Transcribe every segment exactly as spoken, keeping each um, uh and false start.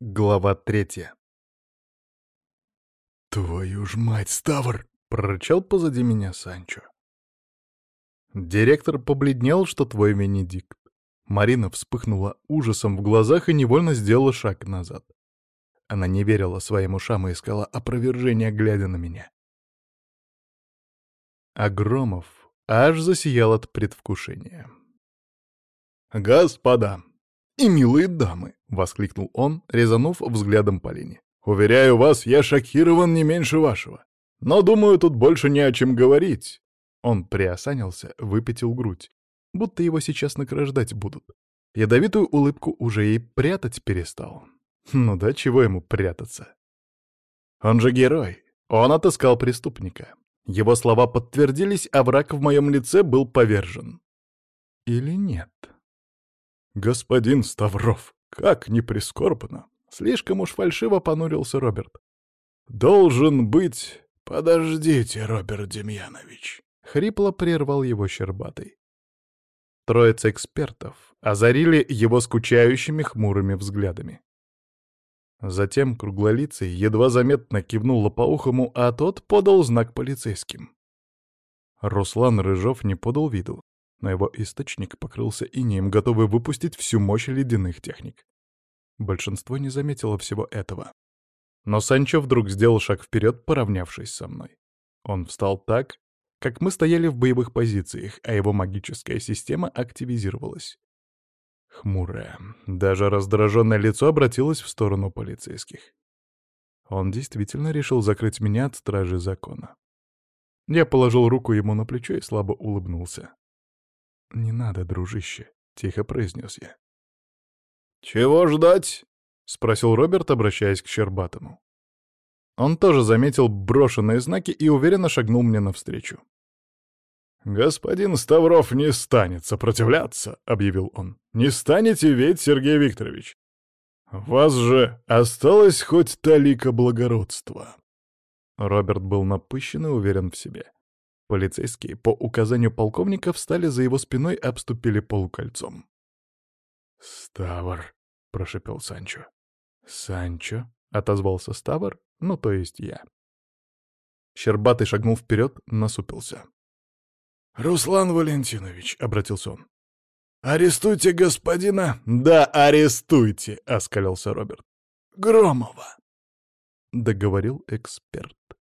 Глава третья. «Твою ж мать, Ставр!» — прорычал позади меня Санчо. Директор побледнел, что твой Венедикт. Марина вспыхнула ужасом в глазах и невольно сделала шаг назад. Она не верила своим ушам и искала опровержения, глядя на меня. А Громов аж засиял от предвкушения. «Господа и милые дамы!» — воскликнул он, резанув взглядом по линии. «Уверяю вас, я шокирован не меньше вашего. Но, думаю, тут больше не о чем говорить». Он приосанился, выпятил грудь, будто его сейчас награждать будут. Ядовитую улыбку уже и прятать перестал. Ну да, чего ему прятаться? Он же герой. Он отыскал преступника. Его слова подтвердились, а враг в моем лице был повержен. Или нет? «Господин Ставров, как не прискорбно!» Слишком уж фальшиво понурился Роберт. «Должен быть...» «Подождите, Роберт Демьянович!» — хрипло прервал его Щербатый. Троица экспертов озарили его скучающими хмурыми взглядами. Затем круглолицый едва заметно кивнул лопоухому, а тот подал знак полицейским. Руслан Рыжов не подал виду, но его источник покрылся инеем, готовый выпустить всю мощь ледяных техник. Большинство не заметило всего этого. Но Санчо вдруг сделал шаг вперед, поравнявшись со мной. Он встал так, как мы стояли в боевых позициях, а его магическая система активизировалась. Хмурое, даже раздраженное лицо обратилось в сторону полицейских. Он действительно решил закрыть меня от стражи закона. Я положил руку ему на плечо и слабо улыбнулся. «Не надо, дружище», — тихо произнес я. «Чего ждать?» — спросил Роберт, обращаясь к Щербатому. Он тоже заметил брошенные знаки и уверенно шагнул мне навстречу. «Господин Ставров не станет сопротивляться», — объявил он. «Не станете ведь, Сергей Викторович? У вас же осталось хоть талика благородства». Роберт был напыщен и уверен в себе. Полицейские по указанию полковника встали за его спиной и обступили полукольцом. «Ставр», — прошепел Санчо. «Санчо», — отозвался Ставр, ну, то есть я. Щербатый шагнул вперед, насупился. «Руслан Валентинович», — обратился он, — «арестуйте господина...» «Да, арестуйте», — оскалился Роберт. «Громова», — договорил эксперт.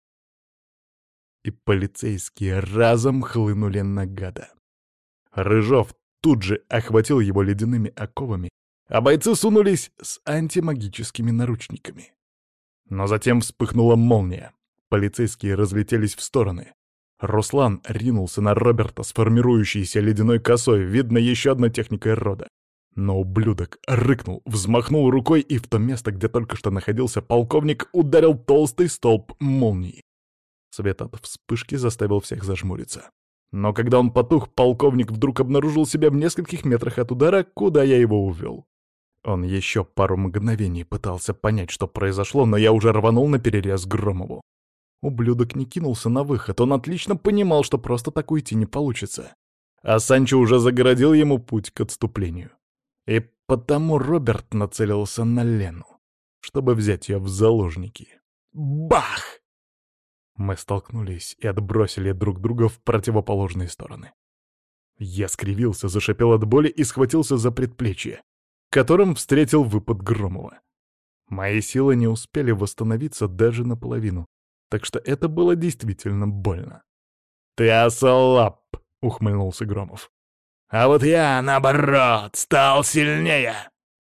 И полицейские разом хлынули на гада. Рыжов тут же охватил его ледяными оковами, а бойцы сунулись с антимагическими наручниками. Но затем вспыхнула молния. Полицейские разлетелись в стороны. Руслан ринулся на Роберта с формирующейся ледяной косой, видно, еще одной техникой рода. Но ублюдок рыкнул, взмахнул рукой, и в то место, где только что находился полковник, ударил толстый столб молнии. Свет от вспышки заставил всех зажмуриться. Но когда он потух, полковник вдруг обнаружил себя в нескольких метрах от удара, куда я его увел. Он еще пару мгновений пытался понять, что произошло, но я уже рванул на перерез Громову. Ублюдок не кинулся на выход, он отлично понимал, что просто так уйти не получится. А Санчо уже загородил ему путь к отступлению. И потому Роберт нацелился на Лену, чтобы взять ее в заложники. Бах! Мы столкнулись и отбросили друг друга в противоположные стороны. Я скривился, зашипел от боли и схватился за предплечье, которым встретил выпад Громова. Мои силы не успели восстановиться даже наполовину, так что это было действительно больно. «Ты ослаб!» — ухмыльнулся Громов. «А вот я, наоборот, стал сильнее!»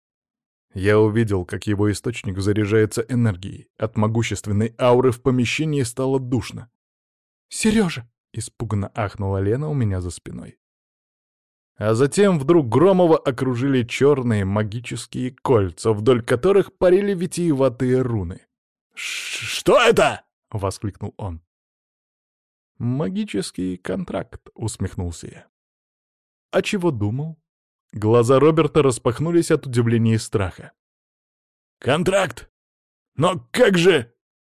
Я увидел, как его источник заряжается энергией. От могущественной ауры в помещении стало душно. «Сережа!» — испуганно ахнула Лена у меня за спиной. А затем вдруг Громова окружили черные магические кольца, вдоль которых парили витиеватые руны. «Что это?» — воскликнул он. «Магический контракт», — усмехнулся я. «А чего думал?» Глаза Роберта распахнулись от удивления и страха. «Контракт? Но как же...»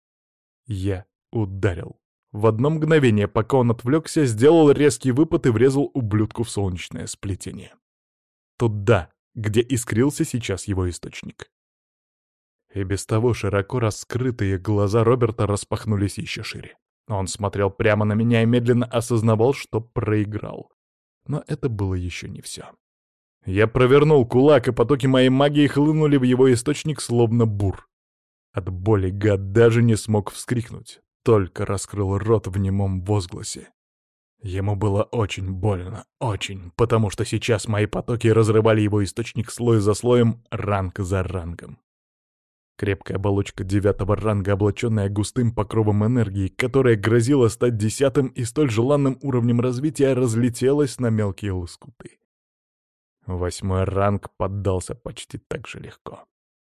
Я ударил. В одно мгновение, пока он отвлекся, сделал резкий выпад и врезал ублюдку в солнечное сплетение. Туда, где искрился сейчас его источник. И без того широко раскрытые глаза Роберта распахнулись еще шире. Он смотрел прямо на меня и медленно осознавал, что проиграл. Но это было еще не все. Я провернул кулак, и потоки моей магии хлынули в его источник словно бур. От боли гад даже не смог вскрикнуть, только раскрыл рот в немом возгласе. Ему было очень больно, очень, потому что сейчас мои потоки разрывали его источник слой за слоем, ранг за рангом. Крепкая оболочка девятого ранга, облаченная густым покровом энергии, которая грозила стать десятым и столь желанным уровнем развития, разлетелась на мелкие лоскуты. Восьмой ранг поддался почти так же легко.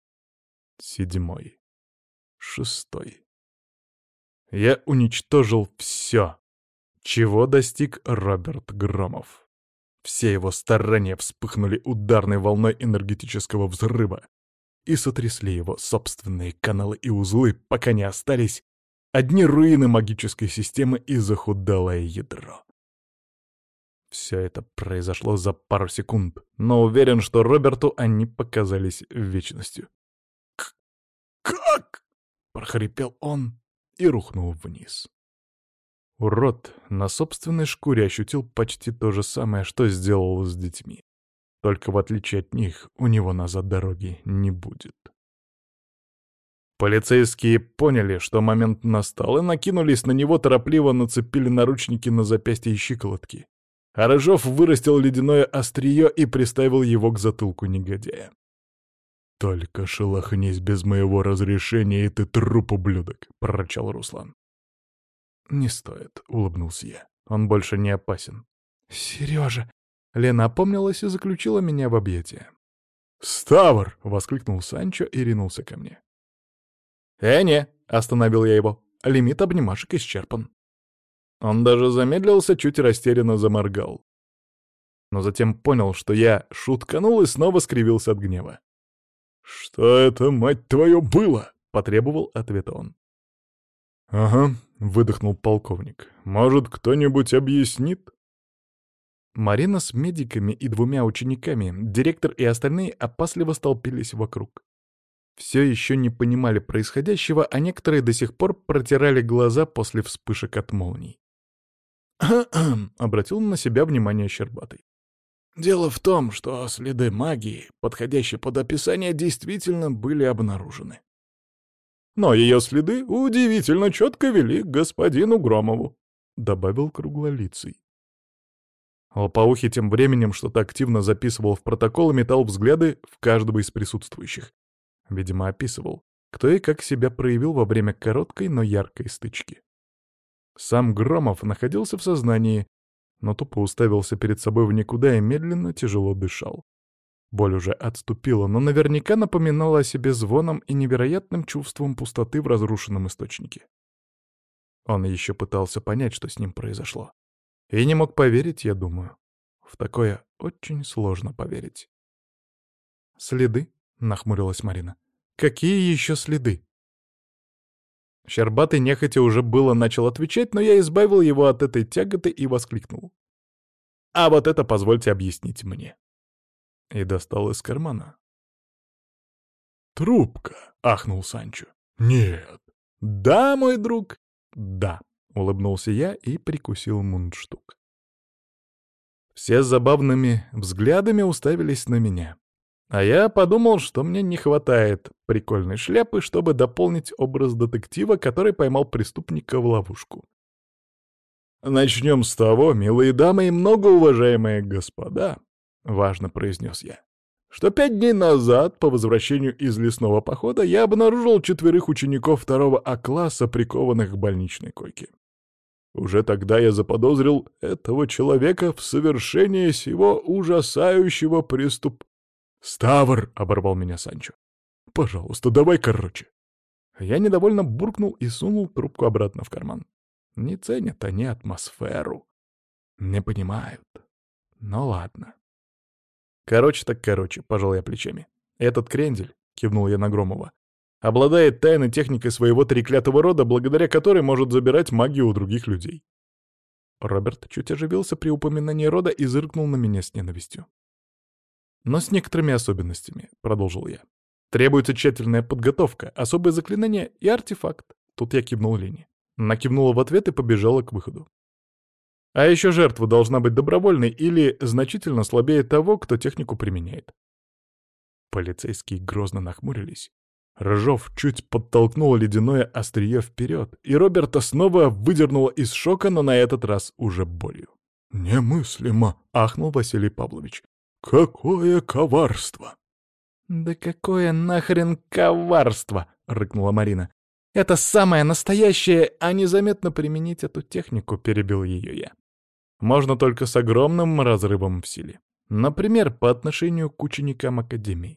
Седьмой. Шестой. Я уничтожил все, чего достиг Роберт Громов. Все его старания вспыхнули ударной волной энергетического взрыва и сотрясли его собственные каналы и узлы, пока не остались одни руины магической системы и захудалое ядро. Все это произошло за пару секунд, но уверен, что Роберту они показались вечностью. «К- «Как?» — прохрипел он и рухнул вниз. Урод на собственной шкуре ощутил почти то же самое, что сделал с детьми. Только в отличие от них, у него назад дороги не будет. Полицейские поняли, что момент настал, и накинулись на него, торопливо нацепили наручники на запястья и щиколотки. А Рыжов вырастил ледяное острие и приставил его к затылку негодяя. «Только шелохнись без моего разрешения, и ты труп, ублюдок!» — прорычал Руслан. «Не стоит», — улыбнулся я. «Он больше не опасен». «Сережа!» — Лена опомнилась и заключила меня в объятия. «Ставр!» — воскликнул Санчо и ринулся ко мне. «Э, не!» — остановил я его. «Лимит обнимашек исчерпан». Он даже замедлился, чуть растерянно заморгал. Но затем понял, что я шутканул и снова скривился от гнева. «Что это, мать твою, было?» — потребовал ответа он. «Ага», — выдохнул полковник. «Может, кто-нибудь объяснит?» Марина с медиками и двумя учениками, директор и остальные опасливо столпились вокруг. Все еще не понимали происходящего, а некоторые до сих пор протирали глаза после вспышек от молний. Обратил на себя внимание Щербатый. «Дело в том, что следы магии, подходящие под описание, действительно были обнаружены. Но ее следы удивительно четко вели к господину Громову», — добавил Круглолицый. Лопоухий тем временем что-то активно записывал в протокол и метал взгляды в каждого из присутствующих. Видимо, описывал, кто и как себя проявил во время короткой, но яркой стычки. Сам Громов находился в сознании, но тупо уставился перед собой в никуда и медленно, тяжело дышал. Боль уже отступила, но наверняка напоминала о себе звоном и невероятным чувством пустоты в разрушенном источнике. Он еще пытался понять, что с ним произошло. И не мог поверить, я думаю. В такое очень сложно поверить. «Следы?» — нахмурилась Марина. «Какие еще следы?» Щербатый нехотя уже было начал отвечать, но я избавил его от этой тяготы и воскликнул. «А вот это позвольте объяснить мне». И достал из кармана. «Трубка!» — ахнул Санчо. «Нет!» «Да, мой друг, да!» — улыбнулся я и прикусил мундштук. Все с забавными взглядами уставились на меня. А я подумал, что мне не хватает прикольной шляпы, чтобы дополнить образ детектива, который поймал преступника в ловушку. «Начнем с того, милые дамы и многоуважаемые господа», — важно произнес я, что пять дней назад, по возвращению из лесного похода, я обнаружил четверых учеников второго А-класса, прикованных к больничной койке. Уже тогда я заподозрил этого человека в совершении сего ужасающего преступ... «Ставр!» — оборвал меня Санчо. «Пожалуйста, давай короче». Я недовольно буркнул и сунул трубку обратно в карман. Не ценят они атмосферу. Не понимают. Ну ладно. Короче так короче, пожал я плечами. Этот крендель, кивнул я на Громова, обладает тайной техникой своего треклятого рода, благодаря которой может забирать магию у других людей. Роберт чуть оживился при упоминании рода и зыркнул на меня с ненавистью. «Но с некоторыми особенностями», — продолжил я. Требуется тщательная подготовка, особое заклинание и артефакт. Тут я кивнул Лене. Она кивнула в ответ и побежала к выходу. А еще жертва должна быть добровольной или значительно слабее того, кто технику применяет. Полицейские грозно нахмурились. Рыжов чуть подтолкнул ледяное острие вперед, и Роберта снова выдернуло из шока, но на этот раз уже болью. «Немыслимо!» — ахнул Василий Павлович. «Какое коварство!» «Да какое нахрен коварство!» — рыкнула Марина. «Это самое настоящее, а незаметно применить эту технику», — перебил ее я. «Можно только с огромным разрывом в силе. Например, по отношению к ученикам Академии».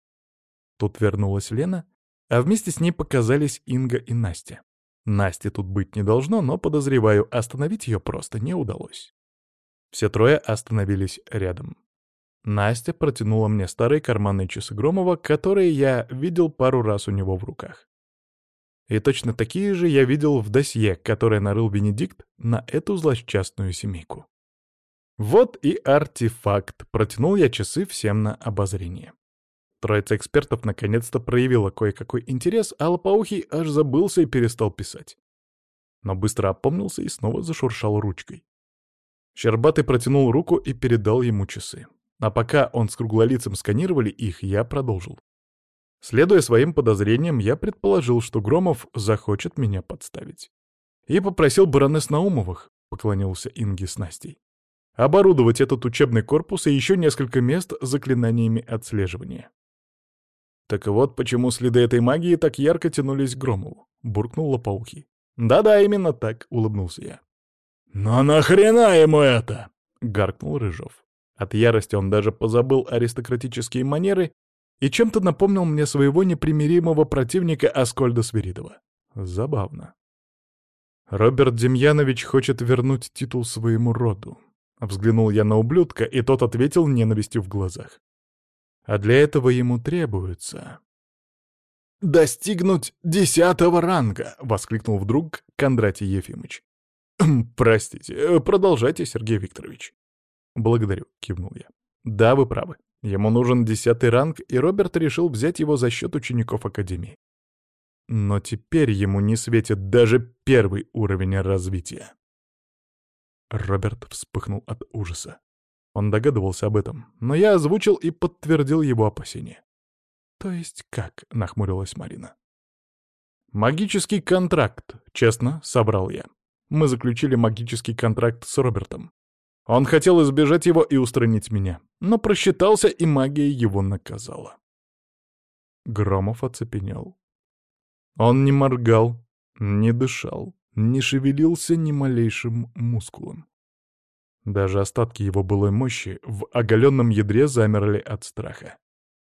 Тут вернулась Лена, а вместе с ней показались Инга и Настя. Насти тут быть не должно, но, подозреваю, остановить ее просто не удалось. Все трое остановились рядом. Настя протянула мне старые карманные часы Громова, которые я видел пару раз у него в руках. И точно такие же я видел в досье, которое нарыл Венедикт на эту злосчастную семейку. Вот и артефакт. Протянул я часы всем на обозрение. Троица экспертов наконец-то проявила кое-какой интерес, а Лопоухий аж забылся и перестал писать. Но быстро опомнился и снова зашуршал ручкой. Щербатый протянул руку и передал ему часы. А пока он с круглолицем сканировали их, я продолжил. Следуя своим подозрениям, я предположил, что Громов захочет меня подставить. И попросил баронесс Наумовых, поклонился Инге с Настей, оборудовать этот учебный корпус и еще несколько мест заклинаниями отслеживания. «Так вот, почему следы этой магии так ярко тянулись к Громову», — буркнул Лопоухий. «Да-да, именно так», — улыбнулся я. «Но нахрена ему это?» — гаркнул Рыжов. От ярости он даже позабыл аристократические манеры и чем-то напомнил мне своего непримиримого противника Аскольда Свиридова. Забавно. «Роберт Демьянович хочет вернуть титул своему роду», — взглянул я на ублюдка, и тот ответил ненавистью в глазах. «А для этого ему требуется...» «Достигнуть десятого ранга!» — воскликнул вдруг Кондратий Ефимыч. «Простите, продолжайте, Сергей Викторович». «Благодарю», — кивнул я. «Да, вы правы. Ему нужен десятый ранг, и Роберт решил взять его за счет учеников Академии. Но теперь ему не светит даже первый уровень развития». Роберт вспыхнул от ужаса. Он догадывался об этом, но я озвучил и подтвердил его опасения. «То есть как?» — нахмурилась Марина. «Магический контракт», — честно собрал я. Мы заключили магический контракт с Робертом. Он хотел избежать его и устранить меня, но просчитался, и магия его наказала. Громов оцепенел. Он не моргал, не дышал, не шевелился ни малейшим мускулом. Даже остатки его былой мощи в оголенном ядре замерли от страха.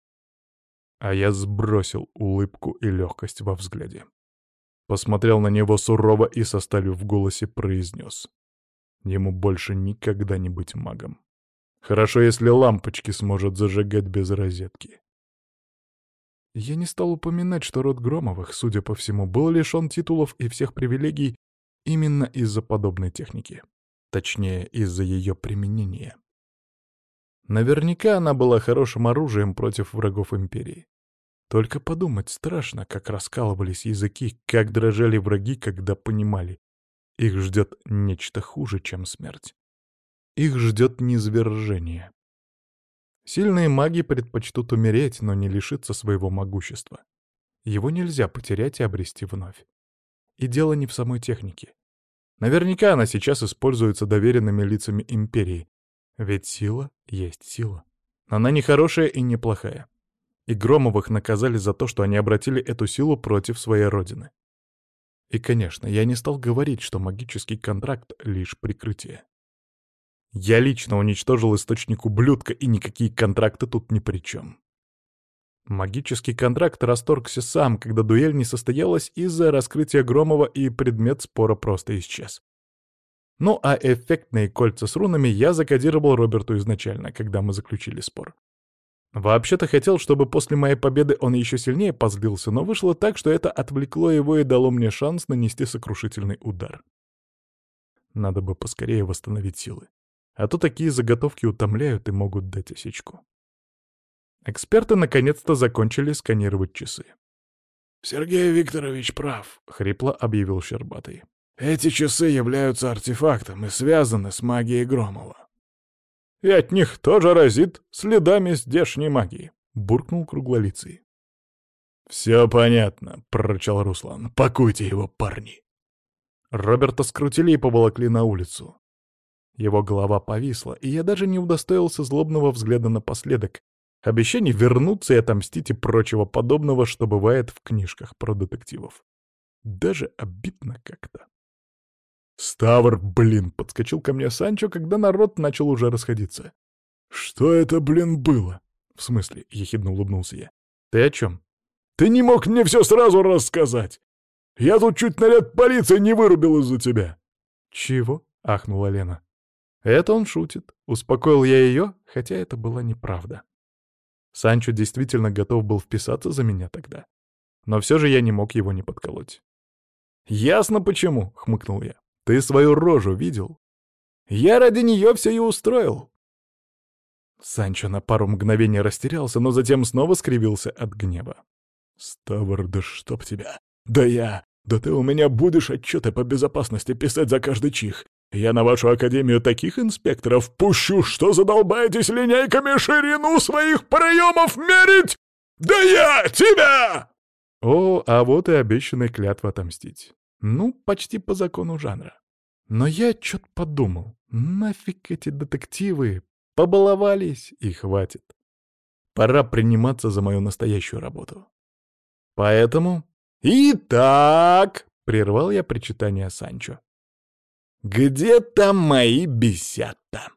А я сбросил улыбку и легкость во взгляде. Посмотрел на него сурово и со сталью в голосе произнес. Ему больше никогда не быть магом. Хорошо, если лампочки сможет зажигать без розетки. Я не стал упоминать, что род Громовых, судя по всему, был лишен титулов и всех привилегий именно из-за подобной техники. Точнее, из-за ее применения. Наверняка она была хорошим оружием против врагов Империи. Только подумать страшно, как раскалывались языки, как дрожали враги, когда понимали. Их ждет нечто хуже, чем смерть. Их ждет низвержение. Сильные маги предпочтут умереть, но не лишиться своего могущества. Его нельзя потерять и обрести вновь. И дело не в самой технике. Наверняка она сейчас используется доверенными лицами Империи. Ведь сила есть сила. Она не хорошая и не плохая. И Громовых наказали за то, что они обратили эту силу против своей родины. И, конечно, я не стал говорить, что магический контракт — лишь прикрытие. Я лично уничтожил источник ублюдка, и никакие контракты тут ни при чем. Магический контракт расторгся сам, когда дуэль не состоялась из-за раскрытия Громова, и предмет спора просто исчез. Ну а эффектные кольца с рунами я закодировал Роберту изначально, когда мы заключили спор. Вообще-то хотел, чтобы после моей победы он еще сильнее позлился, но вышло так, что это отвлекло его и дало мне шанс нанести сокрушительный удар. Надо бы поскорее восстановить силы. А то такие заготовки утомляют и могут дать осечку. Эксперты наконец-то закончили сканировать часы. «Сергей Викторович прав», — хрипло объявил Щербатый. «Эти часы являются артефактом и связаны с магией Громова». «И от них тоже разит следами здешней магии», — буркнул Круглолицый. «Все понятно», — прорычал Руслан. «Пакуйте его, парни». Роберта скрутили и поволокли на улицу. Его голова повисла, и я даже не удостоился злобного взгляда напоследок, обещаний вернуться и отомстить и прочего подобного, что бывает в книжках про детективов. Даже обидно как-то. «Ставр, блин!» — подскочил ко мне Санчо, когда народ начал уже расходиться. «Что это, блин, было?» «В смысле?» — ехидно улыбнулся я. «Ты о чем?» «Ты не мог мне все сразу рассказать! Я тут чуть наряд полиции не вырубил из-за тебя!» «Чего?» — ахнула Лена. «Это он шутит», — успокоил я ее, хотя это была неправда. Санчо действительно готов был вписаться за меня тогда. Но все же я не мог его не подколоть. «Ясно почему», — хмыкнул я. «Ты свою рожу видел? Я ради нее все и устроил». Санчо на пару мгновений растерялся, но затем снова скривился от гнева. «Ставр, да чтоб тебя! Да я! Да ты у меня будешь отчеты по безопасности писать за каждый чих! Я на вашу академию таких инспекторов пущу, что задолбаетесь линейками ширину своих проемов мерить! Да я тебя!» О, а вот и обещанная клятва отомстить. Ну, почти по закону жанра. Но я чё-то подумал, нафиг эти детективы, побаловались и хватит. Пора приниматься за мою настоящую работу. Поэтому... «Итак!» — прервал я причитание Санчо. «Где там мои бесята?»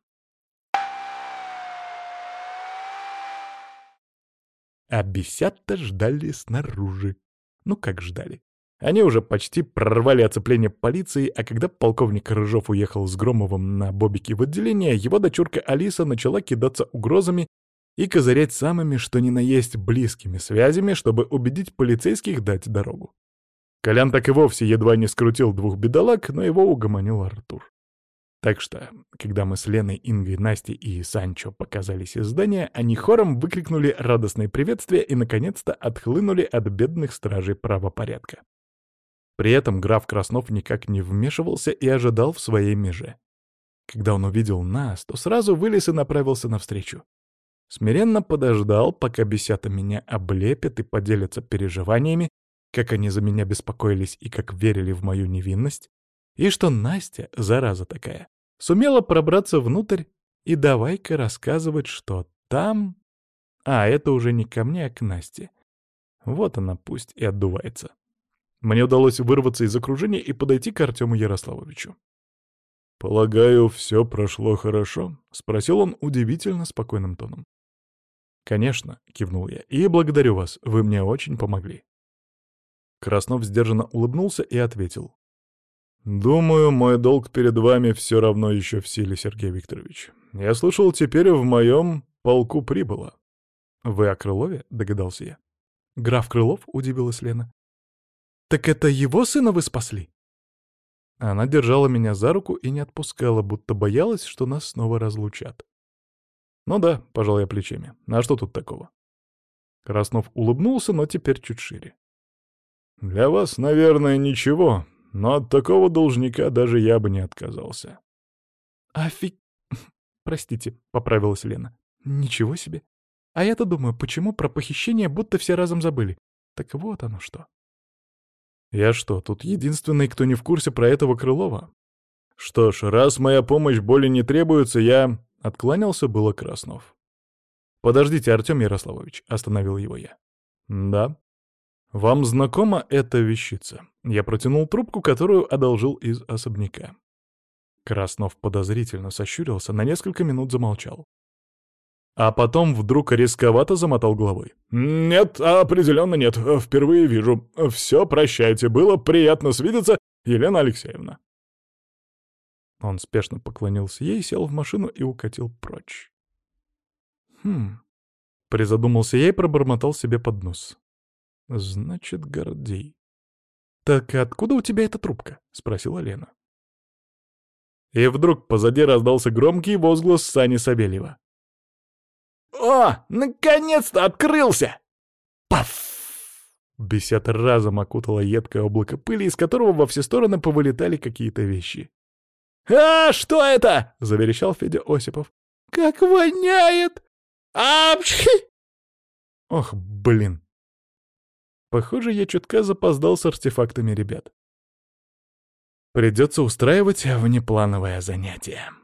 А бесята ждали снаружи. Ну как ждали? Они уже почти прорвали оцепление полиции, а когда полковник Рыжов уехал с Громовым на бобике в отделение, его дочурка Алиса начала кидаться угрозами и козырять самыми, что ни на есть, близкими связями, чтобы убедить полицейских дать дорогу. Колян так и вовсе едва не скрутил двух бедолаг, но его угомонил Артур. Так что, когда мы с Леной, Ингой, Настей и Санчо показались из здания, они хором выкрикнули радостное приветствие и, наконец-то, отхлынули от бедных стражей правопорядка. При этом граф Краснов никак не вмешивался и ожидал в своей меже. Когда он увидел нас, то сразу вылез и направился навстречу. Смиренно подождал, пока бесята меня облепят и поделятся переживаниями, как они за меня беспокоились и как верили в мою невинность, и что Настя, зараза такая, сумела пробраться внутрь и давай-ка рассказывать, что там... А, это уже не ко мне, а к Насте. Вот она пусть и отдувается. Мне удалось вырваться из окружения и подойти к Артему Ярославовичу. «Полагаю, все прошло хорошо?» — спросил он удивительно спокойным тоном. «Конечно», — кивнул я, — «и благодарю вас, вы мне очень помогли». Краснов сдержанно улыбнулся и ответил. «Думаю, мой долг перед вами все равно еще в силе, Сергей Викторович. Я слышал, теперь в моем полку прибыло». «Вы о Крылове?» — догадался я. «Граф Крылов?» — удивилась Лена. «Так это его сына вы спасли?» Она держала меня за руку и не отпускала, будто боялась, что нас снова разлучат. «Ну да», — пожал я плечами. «А что тут такого?» Краснов улыбнулся, но теперь чуть шире. «Для вас, наверное, ничего, но от такого должника даже я бы не отказался». «Офиг... Простите», — поправилась Лена. «Ничего себе. А я-то думаю, почему про похищение будто все разом забыли. Так вот оно что». «Я что, тут единственный, кто не в курсе про этого Крылова?» «Что ж, раз моя помощь более не требуется, я...» — откланялся было Краснов. «Подождите, Артем Ярославович», — остановил его я. «Да. Вам знакома эта вещица?» Я протянул трубку, которую одолжил из особняка. Краснов подозрительно сощурился, на несколько минут замолчал. А потом вдруг рисковато замотал головой. «Нет, определенно нет. Впервые вижу. Все, прощайте. Было приятно свидеться, Елена Алексеевна». Он спешно поклонился ей, сел в машину и укатил прочь. «Хм...» — призадумался я и пробормотал себе под нос. «Значит, Гордей». «Так откуда у тебя эта трубка?» — спросила Лена. И вдруг позади раздался громкий возглас Сани Савельева. О, наконец-то открылся! Паф! Бесед разом окутало едкое облако пыли, из которого во все стороны повылетали какие-то вещи. «А, что это?» — заверещал Федя Осипов. «Как воняет! Апчхи!» Ох, блин. Похоже, я чутка запоздал с артефактами ребят. Придется устраивать внеплановое занятие.